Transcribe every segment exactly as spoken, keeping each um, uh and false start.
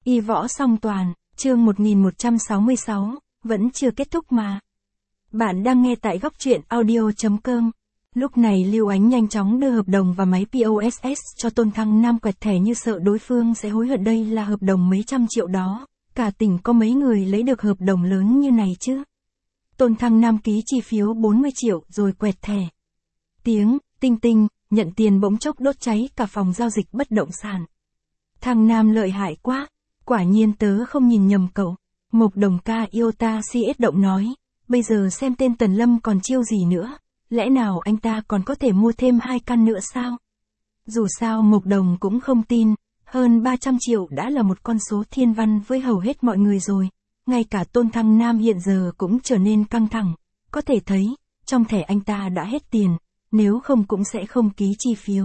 Y võ song toàn, chương một nghìn một trăm sáu mươi sáu, vẫn chưa kết thúc mà. Bạn đang nghe tại góc truyện audio chấm com. Lúc này Lưu Ánh nhanh chóng đưa hợp đồng và máy pê ô ét ét cho Tôn Thăng Nam quẹt thẻ như sợ đối phương sẽ hối hận. Đây là hợp đồng mấy trăm triệu đó, cả tỉnh có mấy người lấy được hợp đồng lớn như này chứ. Tôn Thăng Nam ký chi phiếu bốn mươi triệu rồi quẹt thẻ. Tiếng, tinh tinh, nhận tiền bỗng chốc đốt cháy cả phòng giao dịch bất động sản. Thằng Nam lợi hại quá, quả nhiên tớ không nhìn nhầm cậu. Mộc Đồng ca yêu ta si ết động nói, bây giờ xem tên Tần Lâm còn chiêu gì nữa, lẽ nào anh ta còn có thể mua thêm hai căn nữa sao? Dù sao Mộc Đồng cũng không tin, hơn ba trăm triệu đã là một con số thiên văn với hầu hết mọi người rồi, ngay cả Tôn Thăng Nam hiện giờ cũng trở nên căng thẳng, có thể thấy, trong thẻ anh ta đã hết tiền, nếu không cũng sẽ không ký chi phiếu.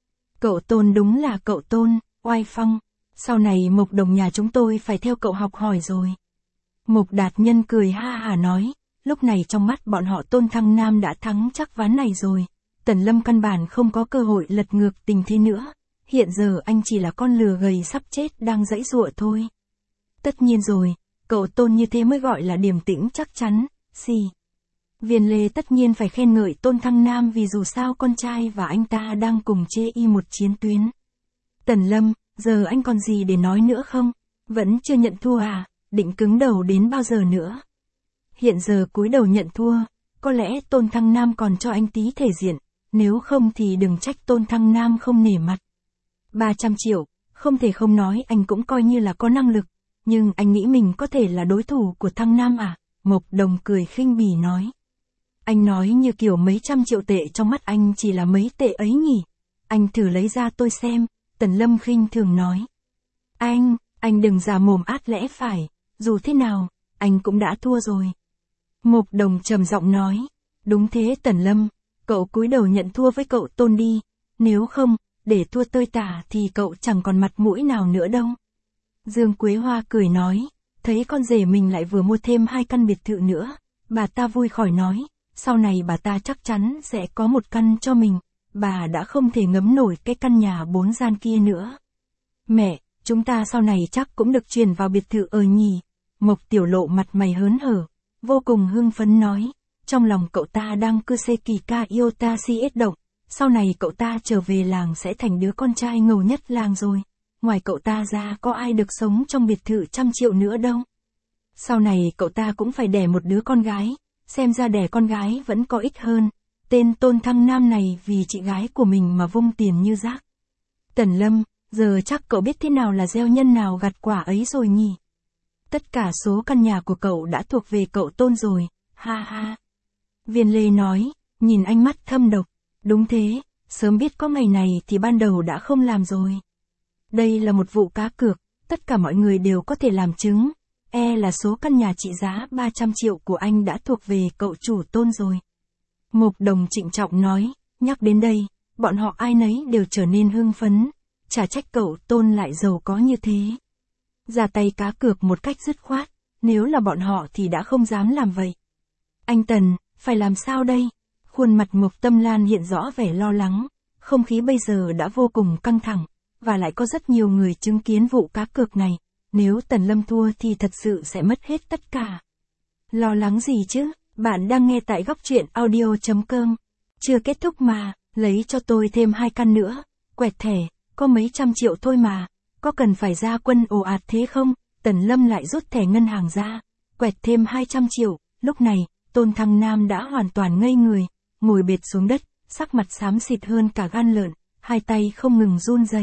Cậu Tôn đúng là cậu Tôn, oai phong, sau này Mộc Đồng nhà chúng tôi phải theo cậu học hỏi rồi. Mộc Đạt Nhân cười ha hả nói, lúc này trong mắt bọn họ Tôn Thăng Nam đã thắng chắc ván này rồi, Tần Lâm căn bản không có cơ hội lật ngược tình thế nữa, hiện giờ anh chỉ là con lừa gầy sắp chết đang giãy giụa thôi. Tất nhiên rồi, cậu Tôn như thế mới gọi là điềm tĩnh chắc chắn, xì. Viên Lê tất nhiên phải khen ngợi Tôn Thăng Nam vì dù sao con trai và anh ta đang cùng chê y một chiến tuyến. Tần Lâm, giờ anh còn gì để nói nữa không? Vẫn chưa nhận thua à? Định cứng đầu đến bao giờ nữa? Hiện giờ cúi đầu nhận thua, có lẽ Tôn Thăng Nam còn cho anh tí thể diện, nếu không thì đừng trách Tôn Thăng Nam không nể mặt. ba trăm triệu, không thể không nói anh cũng coi như là có năng lực, nhưng anh nghĩ mình có thể là đối thủ của Thăng Nam à? Mộc Đồng cười khinh bỉ nói. Anh nói như kiểu mấy trăm triệu tệ trong mắt anh chỉ là mấy tệ ấy nhỉ? Anh thử lấy ra tôi xem, Tần Lâm khinh thường nói. Anh, anh đừng giả mồm át lẽ phải, dù thế nào, anh cũng đã thua rồi. Mộc Đồng trầm giọng nói, đúng thế Tần Lâm, cậu cúi đầu nhận thua với cậu Tôn đi, nếu không, để thua tơi tả thì cậu chẳng còn mặt mũi nào nữa đâu. Dương Quế Hoa cười nói, thấy con rể mình lại vừa mua thêm hai căn biệt thự nữa, bà ta vui khỏi nói, sau này bà ta chắc chắn sẽ có một căn cho mình, bà đã không thể ngấm nổi cái căn nhà bốn gian kia nữa. Mẹ, chúng ta sau này chắc cũng được chuyển vào biệt thự ở nhỉ? Mộc Tiểu Lộ mặt mày hớn hở, vô cùng hưng phấn nói, trong lòng cậu ta đang cư xê kỳ ca yêu ta si ết động, sau này cậu ta trở về làng sẽ thành đứa con trai ngầu nhất làng rồi, ngoài cậu ta ra có ai được sống trong biệt thự trăm triệu nữa đâu. Sau này cậu ta cũng phải đẻ một đứa con gái, xem ra đẻ con gái vẫn có ích hơn, tên Tôn Thăng Nam này vì chị gái của mình mà vung tiền như rác. Tần Lâm, giờ chắc cậu biết thế nào là gieo nhân nào gặt quả ấy rồi nhỉ? Tất cả số căn nhà của cậu đã thuộc về cậu Tôn rồi, ha ha. Viên Lê nói, nhìn ánh mắt thâm độc, đúng thế, sớm biết có ngày này thì ban đầu đã không làm rồi. Đây là một vụ cá cược, tất cả mọi người đều có thể làm chứng, e là số căn nhà trị giá ba trăm triệu của anh đã thuộc về cậu chủ Tôn rồi. Mộc Đồng trịnh trọng nói, nhắc đến đây, bọn họ ai nấy đều trở nên hưng phấn, chả trách cậu Tôn lại giàu có như thế. Ra tay cá cược một cách dứt khoát, nếu là bọn họ thì đã không dám làm vậy. Anh Tần, phải làm sao đây? Khuôn mặt Mộc Tâm Lan hiện rõ vẻ lo lắng, không khí bây giờ đã vô cùng căng thẳng, và lại có rất nhiều người chứng kiến vụ cá cược này, nếu Tần Lâm thua thì thật sự sẽ mất hết tất cả. Lo lắng gì chứ, bạn đang nghe tại góc truyện audio chấm com. Chưa kết thúc mà, lấy cho tôi thêm hai căn nữa, quẹt thẻ, có mấy trăm triệu thôi mà, có cần phải ra quân ồ ạt thế không? Tần Lâm lại rút thẻ ngân hàng ra, quẹt thêm hai trăm triệu, lúc này, Tôn Thăng Nam đã hoàn toàn ngây người, ngồi bệt xuống đất, sắc mặt xám xịt hơn cả gan lợn, hai tay không ngừng run rẩy.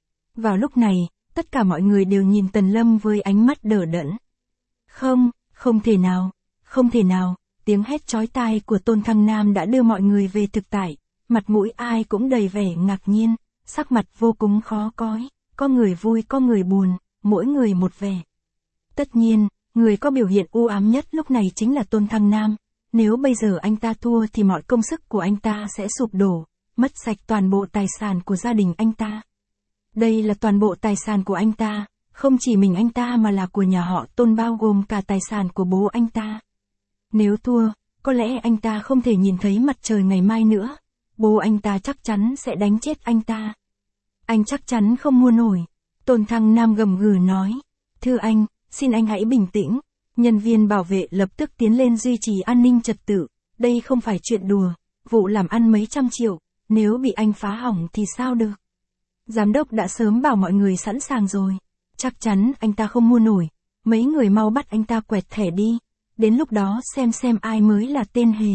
Vào lúc này, tất cả mọi người đều nhìn Tần Lâm với ánh mắt đờ đẫn. Không, không thể nào, không thể nào, tiếng hét chói tai của Tôn Thăng Nam đã đưa mọi người về thực tại, mặt mũi ai cũng đầy vẻ ngạc nhiên, sắc mặt vô cùng khó coi, có người vui có người buồn, mỗi người một vẻ. Tất nhiên, người có biểu hiện u ám nhất lúc này chính là Tôn Thăng Nam, nếu bây giờ anh ta thua thì mọi công sức của anh ta sẽ sụp đổ, mất sạch toàn bộ tài sản của gia đình anh ta. Đây là toàn bộ tài sản của anh ta, không chỉ mình anh ta mà là của nhà họ Tôn bao gồm cả tài sản của bố anh ta. Nếu thua, có lẽ anh ta không thể nhìn thấy mặt trời ngày mai nữa, bố anh ta chắc chắn sẽ đánh chết anh ta. Anh chắc chắn không mua nổi, Tôn Thăng Nam gầm gừ nói, Thưa anh, xin anh hãy bình tĩnh. Nhân viên bảo vệ lập tức tiến lên duy trì an ninh trật tự. Đây không phải chuyện đùa, vụ làm ăn mấy trăm triệu, nếu bị anh phá hỏng thì sao được. Giám đốc đã sớm bảo mọi người sẵn sàng rồi. Chắc chắn anh ta không mua nổi. Mấy người mau bắt anh ta quẹt thẻ đi. Đến lúc đó xem xem ai mới là tên hề.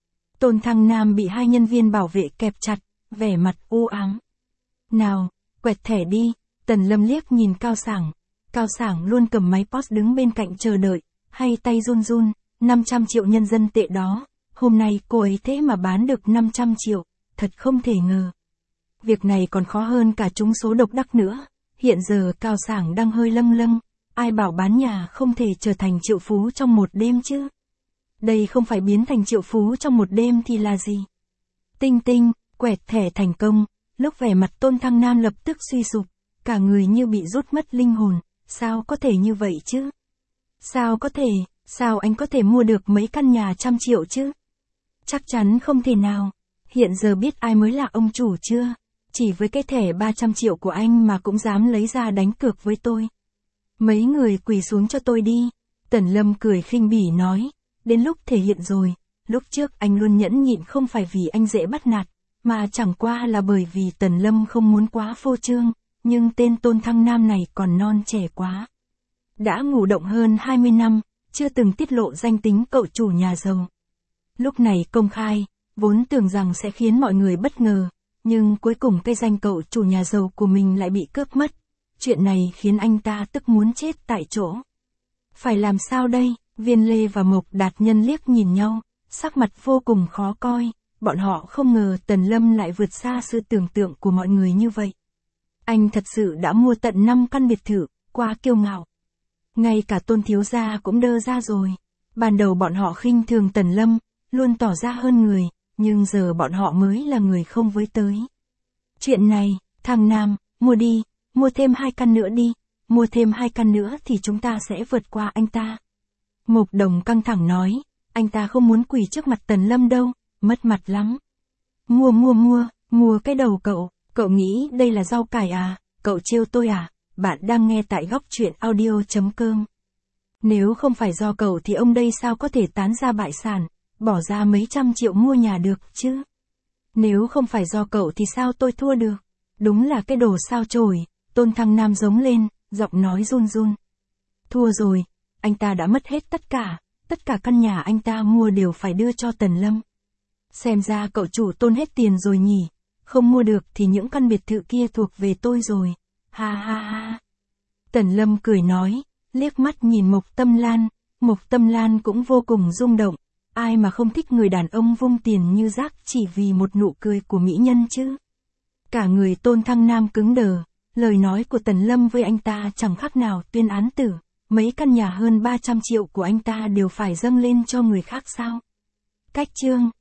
Tôn Thăng Nam bị hai nhân viên bảo vệ kẹp chặt, vẻ mặt u ám. Nào, quẹt thẻ đi. Tần Lâm liếc nhìn Cao Sảng. Cao Sảng luôn cầm máy pê o ét đứng bên cạnh chờ đợi, hay tay run run, năm trăm triệu nhân dân tệ đó. Hôm nay cô ấy thế mà bán được năm trăm triệu, thật không thể ngờ. Việc này còn khó hơn cả trúng số độc đắc nữa. Hiện giờ Cao Sảng đang hơi lâng lâng, ai bảo bán nhà không thể trở thành triệu phú trong một đêm chứ. Đây không phải biến thành triệu phú trong một đêm thì là gì? Tinh tinh, quẹt thẻ thành công, lúc vẻ mặt Tôn Thăng Nam lập tức suy sụp, cả người như bị rút mất linh hồn. Sao có thể như vậy chứ? Sao có thể, sao anh có thể mua được mấy căn nhà trăm triệu chứ? Chắc chắn không thể nào. Hiện giờ biết ai mới là ông chủ chưa? Chỉ với cái thẻ ba trăm triệu của anh mà cũng dám lấy ra đánh cược với tôi. Mấy người quỳ xuống cho tôi đi. Tần Lâm cười khinh bỉ nói. Đến lúc thể hiện rồi. Lúc trước anh luôn nhẫn nhịn không phải vì anh dễ bắt nạt, mà chẳng qua là bởi vì Tần Lâm không muốn quá phô trương. Nhưng tên Tôn Thăng Nam này còn non trẻ quá. Đã ngủ động hơn hai mươi năm, chưa từng tiết lộ danh tính cậu chủ nhà giàu. Lúc này công khai, vốn tưởng rằng sẽ khiến mọi người bất ngờ, nhưng cuối cùng cái danh cậu chủ nhà giàu của mình lại bị cướp mất. Chuyện này khiến anh ta tức muốn chết tại chỗ. Phải làm sao đây? Viên Lê và Mộc Đạt Nhân liếc nhìn nhau, sắc mặt vô cùng khó coi, bọn họ không ngờ Tần Lâm lại vượt xa sự tưởng tượng của mọi người như vậy. Anh thật sự đã mua tận năm căn biệt thự, quá kiêu ngạo. Ngay cả Tôn thiếu gia cũng đơ ra rồi. Ban đầu bọn họ khinh thường Tần Lâm, luôn tỏ ra hơn người, nhưng giờ bọn họ mới là người không với tới. Chuyện này, thằng Nam, mua đi, mua thêm hai căn nữa đi, mua thêm hai căn nữa thì chúng ta sẽ vượt qua anh ta. Mộc Đồng căng thẳng nói, anh ta không muốn quỳ trước mặt Tần Lâm đâu, mất mặt lắm. Mua mua mua, mua cái đầu cậu. Cậu nghĩ đây là rau cải à? Cậu trêu tôi à? Bạn đang nghe tại góc truyện audio chấm com. Nếu không phải do cậu thì ông đây sao có thể tán ra bại sản, bỏ ra mấy trăm triệu mua nhà được chứ? Nếu không phải do cậu thì sao tôi thua được? Đúng là cái đồ sao chổi. Tôn Thăng Nam giống lên, giọng nói run run. Thua rồi, anh ta đã mất hết tất cả, tất cả căn nhà anh ta mua đều phải đưa cho Tần Lâm. Xem ra cậu chủ Tôn hết tiền rồi nhỉ? Không mua được thì những căn biệt thự kia thuộc về tôi rồi. Ha ha ha. Tần Lâm cười nói, liếc mắt nhìn Mộc Tâm Lan. Mộc Tâm Lan cũng vô cùng rung động. Ai mà không thích người đàn ông vung tiền như rác chỉ vì một nụ cười của mỹ nhân chứ. Cả người Tôn Thăng Nam cứng đờ. Lời nói của Tần Lâm với anh ta chẳng khác nào tuyên án tử. Mấy căn nhà hơn ba trăm triệu của anh ta đều phải dâng lên cho người khác sao? Cách chương.